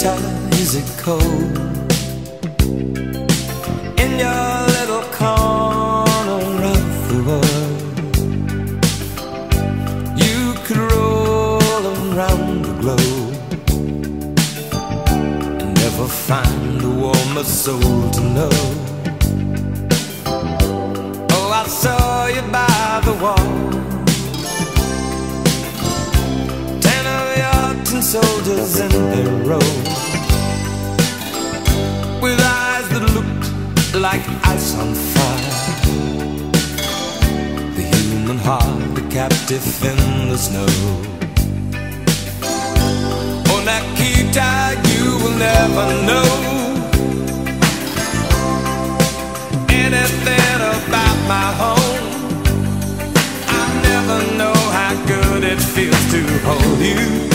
Nikita, is it cold? In your little corner of the world, you could roll around the globe and never find a warmer soul to know. Oh, I saw you by the wall, 10 of your tin soldiers in their row, with eyes that looked like ice on fire. The human heart, a captive in the snow. Oh, Nikita, you will never know anything about my home. I never know how good it feels to hold you.